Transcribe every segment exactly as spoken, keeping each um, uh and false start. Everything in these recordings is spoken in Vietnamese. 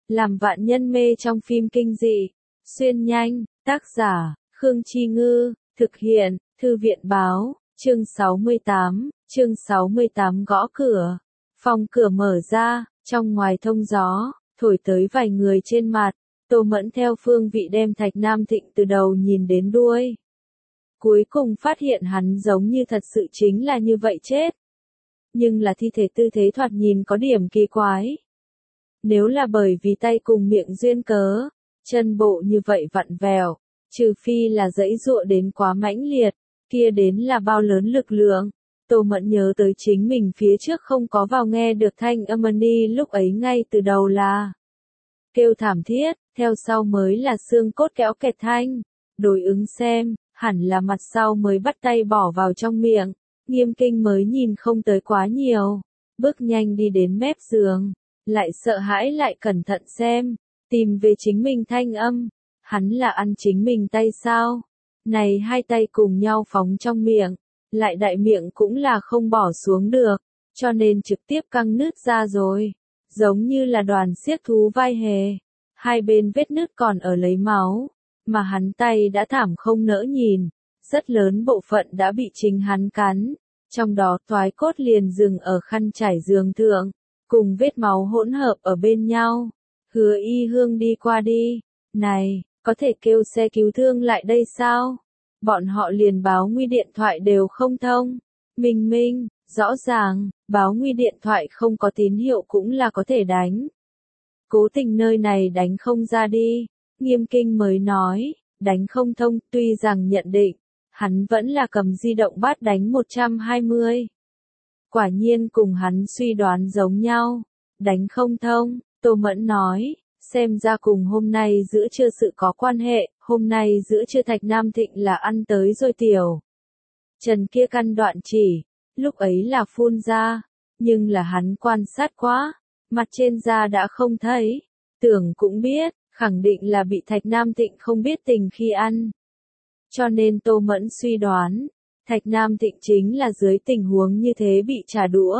làm vạn nhân mê trong phim kinh dị. Xuyên nhanh, tác giả, Khương Chi Ngư, thực hiện, Thư viện Báo, chương sáu mươi tám, chương sáu mươi tám gõ cửa. Phòng cửa mở ra, trong ngoài thông gió, thổi tới vài người trên mặt. Tô Mẫn theo phương vị đem Thạch Nam Thịnh từ đầu nhìn đến đuôi. Cuối cùng phát hiện hắn giống như thật sự chính là như vậy chết. Nhưng là thi thể tư thế thoạt nhìn có điểm kỳ quái. Nếu là bởi vì tay cùng miệng duyên cớ, chân bộ như vậy vặn vẹo, trừ phi là dãy dụa đến quá mãnh liệt, kia đến là bao lớn lực lượng. Tô Mẫn nhớ tới chính mình phía trước không có vào nghe được thanh âm ni lúc ấy ngay từ đầu là kêu thảm thiết, theo sau mới là xương cốt kéo kẹt thanh. Đối ứng xem, hẳn là mặt sau mới bắt tay bỏ vào trong miệng. Nghiêm Kinh mới nhìn không tới quá nhiều, bước nhanh đi đến mép giường, lại sợ hãi lại cẩn thận xem, tìm về chính mình thanh âm. Hắn là ăn chính mình tay sao? Này hai tay cùng nhau phóng trong miệng, lại đại miệng cũng là không bỏ xuống được, cho nên trực tiếp căng nứt ra rồi, giống như là đoàn xiếc thú vai hề. Hai bên vết nứt còn ở lấy máu, mà hắn tay đã thảm không nỡ nhìn, rất lớn bộ phận đã bị chính hắn cắn, trong đó toái cốt liền dừng ở khăn trải giường thượng, cùng vết máu hỗn hợp ở bên nhau. Hứa Y Hương đi qua đi, này, có thể kêu xe cứu thương lại đây sao? Bọn họ liền báo nguy điện thoại đều không thông. Minh Minh, rõ ràng, báo nguy điện thoại không có tín hiệu cũng là có thể đánh. Cố tình nơi này đánh không ra đi. Nghiêm Kinh mới nói, đánh không thông, tuy rằng nhận định, hắn vẫn là cầm di động bắt đánh một trăm hai mươi. Quả nhiên cùng hắn suy đoán giống nhau, đánh không thông. Tô Mẫn nói, xem ra cùng hôm nay giữa trưa sự có quan hệ, hôm nay giữa trưa Thạch Nam Thịnh là ăn tới rồi tiểu. Trần kia căn đoạn chỉ, lúc ấy là phun ra, nhưng là hắn quan sát quá, mặt trên da đã không thấy, tưởng cũng biết, khẳng định là bị Thạch Nam Thịnh không biết tình khi ăn. Cho nên Tô Mẫn suy đoán, Thạch Nam Thịnh chính là dưới tình huống như thế bị trả đũa.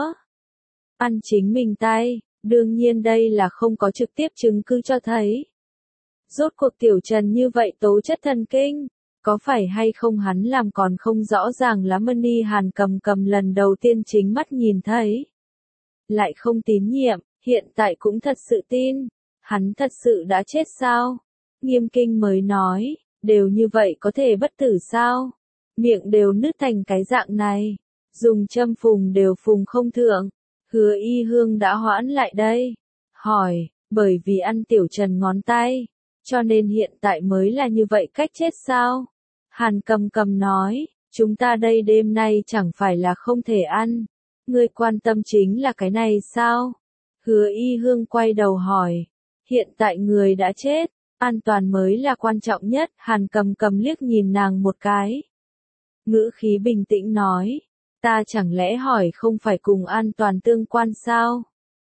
Ăn chính mình tay. Đương nhiên đây là không có trực tiếp chứng cứ cho thấy. Rốt cuộc tiểu Trần như vậy tố chất thần kinh, có phải hay không hắn làm còn không rõ ràng lắm. Ni Hàn cầm cầm lần đầu tiên chính mắt nhìn thấy. Lại không tín nhiệm, hiện tại cũng thật sự tin. Hắn thật sự đã chết sao? Nghiêm Kinh mới nói, đều như vậy có thể bất tử sao? Miệng đều nứt thành cái dạng này, dùng châm phùng đều phùng không thượng. Hứa Y Hương đã hoãn lại đây, hỏi, bởi vì ăn tiểu Trần ngón tay, cho nên hiện tại mới là như vậy cách chết sao? Hàn cầm cầm nói, chúng ta đây đêm nay chẳng phải là không thể ăn, ngươi quan tâm chính là cái này sao? Hứa Y Hương quay đầu hỏi, hiện tại người đã chết, an toàn mới là quan trọng nhất. Hàn cầm cầm liếc nhìn nàng một cái, ngữ khí bình tĩnh nói. Ta chẳng lẽ hỏi không phải cùng an toàn tương quan sao?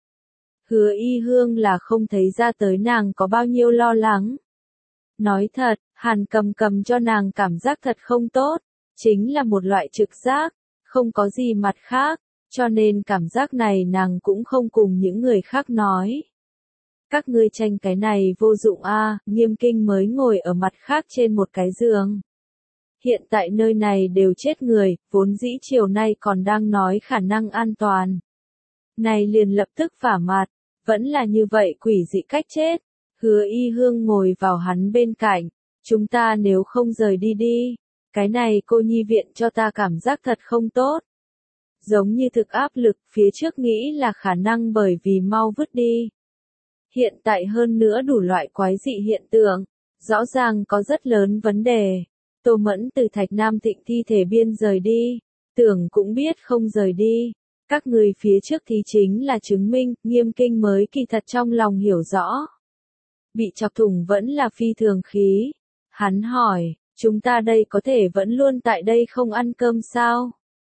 Hứa Y Hương là không thấy ra tới nàng có bao nhiêu lo lắng. Nói thật, Hàn cầm cầm cho nàng cảm giác thật không tốt, chính là một loại trực giác, không có gì mặt khác, cho nên cảm giác này nàng cũng không cùng những người khác nói. Các ngươi tranh cái này vô dụng a. À, Nghiêm Kinh mới ngồi ở mặt khác trên một cái giường. Hiện tại nơi này đều chết người, vốn dĩ chiều nay còn đang nói khả năng an toàn. Này liền lập tức vả mặt, vẫn là như vậy quỷ dị cách chết. Hứa Y Hương ngồi vào hắn bên cạnh, chúng ta nếu không rời đi đi, cái này cô nhi viện cho ta cảm giác thật không tốt. Giống như thực áp lực, phía trước nghĩ là khả năng bởi vì mau vứt đi. Hiện tại hơn nữa đủ loại quái dị hiện tượng, rõ ràng có rất lớn vấn đề. Tô Mẫn từ Thạch Nam Thịnh thi thể biên rời đi, tưởng cũng biết không rời đi. Các người phía trước thì chính là chứng minh. Nghiêm Kinh mới kỳ thật trong lòng hiểu rõ. Bị chọc thủng vẫn là phi thường khí. Hắn hỏi, chúng ta đây có thể vẫn luôn tại đây không ăn cơm sao?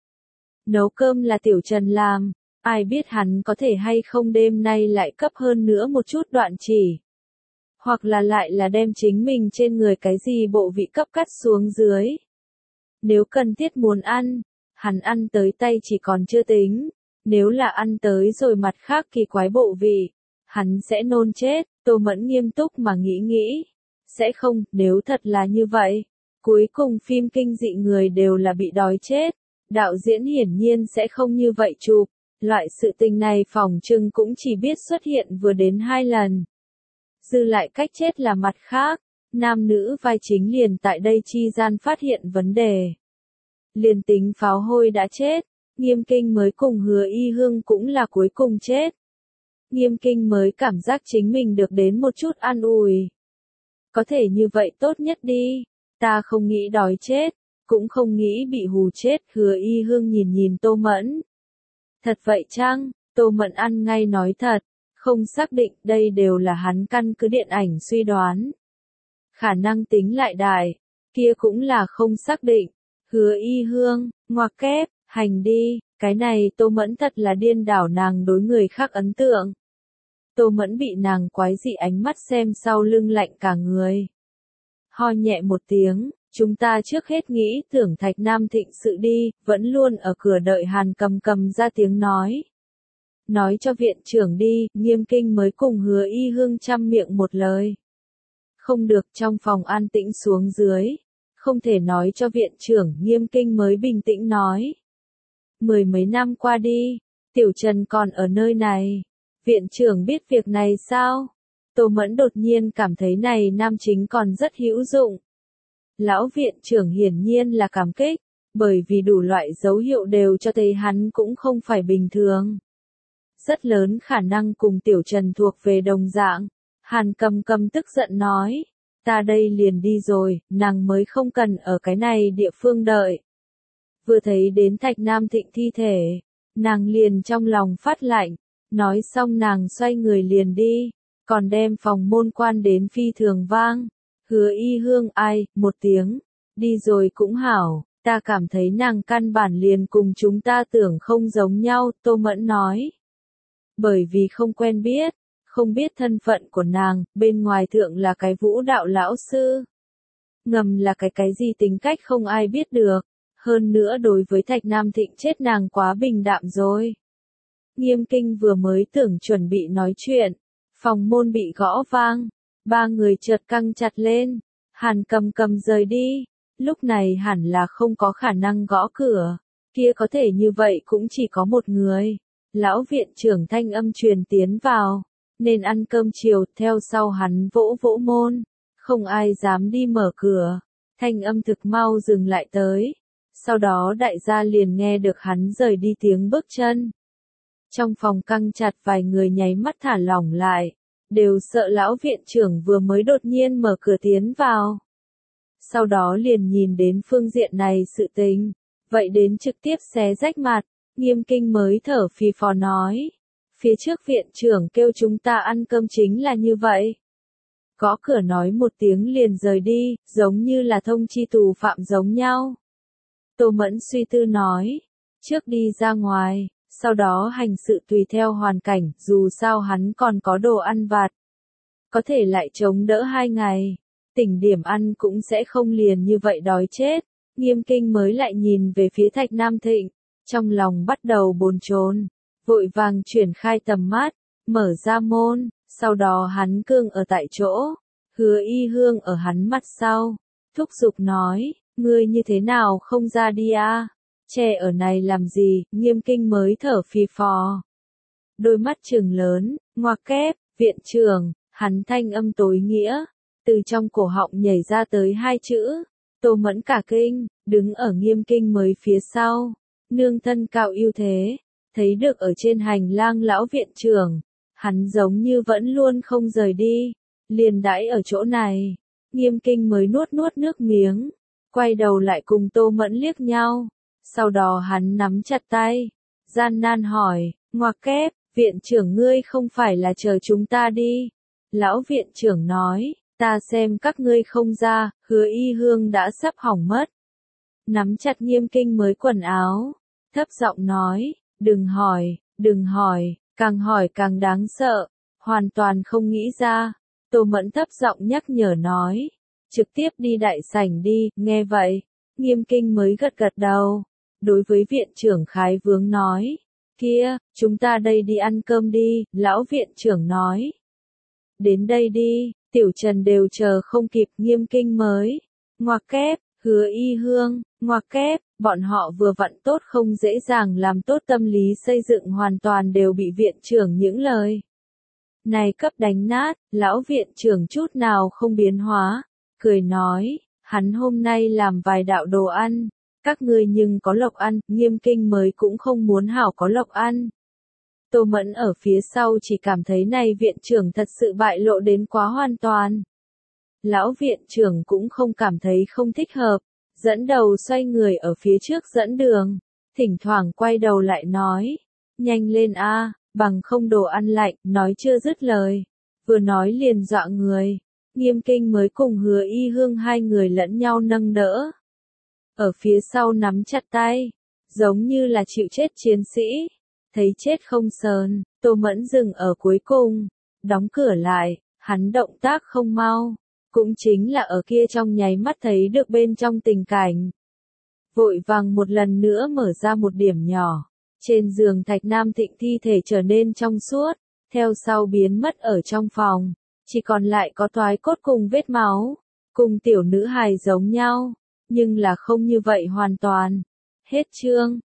Nấu cơm là tiểu Trần làm, ai biết hắn có thể hay không đêm nay lại cấp hơn nữa một chút đoạn chỉ. Hoặc là lại là đem chính mình trên người cái gì bộ vị cấp cắt xuống dưới. Nếu cần thiết muốn ăn, hắn ăn tới tay chỉ còn chưa tính, nếu là ăn tới rồi mặt khác kỳ quái bộ vị, hắn sẽ nôn chết. Tô Mẫn nghiêm túc mà nghĩ nghĩ. Sẽ không, nếu thật là như vậy. Cuối cùng phim kinh dị người đều là bị đói chết. Đạo diễn hiển nhiên sẽ không như vậy chụp. Loại sự tình này phỏng chừng cũng chỉ biết xuất hiện vừa đến hai lần. Dư lại cách chết là mặt khác. Nam nữ vai chính liền tại đây chi gian phát hiện vấn đề. Liền tính pháo hôi đã chết. Nghiêm Kinh mới cùng Hứa Y Hương cũng là cuối cùng chết. Nghiêm Kinh mới cảm giác chính mình được đến một chút an ủi. Có thể như vậy tốt nhất đi. Ta không nghĩ đói chết, cũng không nghĩ bị hù chết. Hứa Y Hương nhìn nhìn Tô Mẫn. Thật vậy chăng? Tô Mẫn ăn ngay nói thật. Không xác định, đây đều là hắn căn cứ điện ảnh suy đoán. Khả năng tính lại đại, kia cũng là không xác định. Hứa Y Hương, ngoặc kép, hành đi, cái này Tô Mẫn thật là điên đảo nàng đối người khác ấn tượng. Tô Mẫn bị nàng quái dị ánh mắt xem sau lưng lạnh cả người. Ho nhẹ một tiếng, chúng ta trước hết nghĩ tưởng Thạch Nam Thịnh sự đi, vẫn luôn ở cửa đợi Hàn Cầm Cầm ra tiếng nói. Nói cho viện trưởng đi, Nghiêm Kinh mới cùng Hứa Y Hương chăm miệng một lời. Không được, trong phòng an tĩnh xuống dưới. Không thể nói cho viện trưởng, Nghiêm Kinh mới bình tĩnh nói. Mười mấy năm qua đi, Tiểu Trần còn ở nơi này. Viện trưởng biết việc này sao? Tô Mẫn đột nhiên cảm thấy này nam chính còn rất hữu dụng. Lão viện trưởng hiển nhiên là cảm kích, bởi vì đủ loại dấu hiệu đều cho thấy hắn cũng không phải bình thường. Rất lớn khả năng cùng Tiểu Trần thuộc về đồng dạng. Hàn Cầm Cầm tức giận nói, ta đây liền đi rồi, nàng mới không cần ở cái này địa phương đợi. Vừa thấy đến Thạch Nam Thịnh thi thể, nàng liền trong lòng phát lạnh, nói xong nàng xoay người liền đi, còn đem phòng môn quan đến phi thường vang. Hứa Y Hương ai, một tiếng, đi rồi cũng hảo, ta cảm thấy nàng căn bản liền cùng chúng ta tưởng không giống nhau, Tô Mẫn nói. Bởi vì không quen biết, không biết thân phận của nàng, bên ngoài thượng là cái vũ đạo lão sư. Ngầm là cái cái gì tính cách không ai biết được, hơn nữa đối với Thạch Nam Thịnh chết nàng quá bình đạm rồi. Nghiêm Kinh vừa mới tưởng chuẩn bị nói chuyện, phòng môn bị gõ vang, ba người chợt căng chặt lên, Hàn Cầm Cầm rời đi, lúc này hẳn là không có khả năng gõ cửa, kia có thể như vậy cũng chỉ có một người. Lão viện trưởng thanh âm truyền tiến vào, nên ăn cơm chiều, theo sau hắn vỗ vỗ môn, không ai dám đi mở cửa, thanh âm thực mau dừng lại tới, sau đó đại gia liền nghe được hắn rời đi tiếng bước chân. Trong phòng căng chặt vài người nháy mắt thả lỏng lại, đều sợ lão viện trưởng vừa mới đột nhiên mở cửa tiến vào. Sau đó liền nhìn đến phương diện này sự tình, vậy đến trực tiếp xé rách mặt. Nghiêm Kinh mới thở phì phò nói. Phía trước viện trưởng kêu chúng ta ăn cơm chính là như vậy. Gõ cửa nói một tiếng liền rời đi, giống như là thông chi tù phạm giống nhau. Tô Mẫn suy tư nói. Trước đi ra ngoài, sau đó hành sự tùy theo hoàn cảnh, dù sao hắn còn có đồ ăn vặt. Có thể lại chống đỡ hai ngày. Tỉnh điểm ăn cũng sẽ không liền như vậy đói chết. Nghiêm Kinh mới lại nhìn về phía Thạch Nam Thịnh. Trong lòng bắt đầu bồn chồn, vội vàng chuyển khai tầm mắt, mở ra môn, sau đó hắn cương ở tại chỗ, Hứa Y Hương ở hắn mặt sau, thúc giục nói, ngươi như thế nào không ra đi à, che ở này làm gì, Nghiêm Kinh mới thở phì phò. Đôi mắt trừng lớn, ngoặc kép, viện trưởng, hắn thanh âm tối nghĩa, từ trong cổ họng nhảy ra tới hai chữ, Tô Mẫn cả kinh, đứng ở Nghiêm Kinh mới phía sau. Nương thân cao ưu thế, thấy được ở trên hành lang lão viện trưởng, hắn giống như vẫn luôn không rời đi, liền đãi ở chỗ này. Nghiêm Kinh mới nuốt nuốt nước miếng, quay đầu lại cùng Tô Mẫn liếc nhau, sau đó hắn nắm chặt tay, gian nan hỏi, ngoặc kép, viện trưởng ngươi không phải là chờ chúng ta đi. Lão viện trưởng nói, ta xem các ngươi không ra, Hứa Y Hương đã sắp hỏng mất. Nắm chặt Nghiêm Kinh mới quần áo, thấp giọng nói, đừng hỏi, đừng hỏi, càng hỏi càng đáng sợ, hoàn toàn không nghĩ ra. Tô Mẫn thấp giọng nhắc nhở nói, trực tiếp đi đại sảnh đi, nghe vậy, Nghiêm Kinh mới gật gật đầu, đối với viện trưởng Khái Vướng nói, kia, chúng ta đây đi ăn cơm đi, lão viện trưởng nói. đến đây đi, Tiểu Trần đều chờ không kịp, Nghiêm Kinh mới. Ngoặc kép, Hứa Y Hương, ngoặc kép, bọn họ vừa vặn tốt không dễ dàng làm tốt tâm lý xây dựng hoàn toàn đều bị viện trưởng những lời này cấp đánh nát, lão viện trưởng chút nào không biến hóa, cười nói, hắn hôm nay làm vài đạo đồ ăn, các ngươi nhưng có lộc ăn, Nghiêm Kinh mới cũng không muốn hảo có lộc ăn. Tô Mẫn ở phía sau chỉ cảm thấy này viện trưởng thật sự bại lộ đến quá hoàn toàn. Lão viện trưởng cũng không cảm thấy không thích hợp, dẫn đầu xoay người ở phía trước dẫn đường, thỉnh thoảng quay đầu lại nói, nhanh lên a, bằng không đồ ăn lạnh, nói chưa dứt lời, vừa nói liền dọa người. Nghiêm Kinh mới cùng Hứa Y Hương hai người lẫn nhau nâng đỡ, ở phía sau nắm chặt tay, giống như là chịu chết chiến sĩ. Thấy chết không sờn, Tô Mẫn dừng ở cuối cùng, đóng cửa lại, hắn động tác không mau, cũng chính là ở kia trong nháy mắt thấy được bên trong tình cảnh. Vội vàng một lần nữa mở ra một điểm nhỏ, trên giường Thạch Nam Thịnh thi thể trở nên trong suốt, theo sau biến mất ở trong phòng, chỉ còn lại có toái cốt cùng vết máu, cùng tiểu nữ hài giống nhau, nhưng là không như vậy hoàn toàn. Hết chương.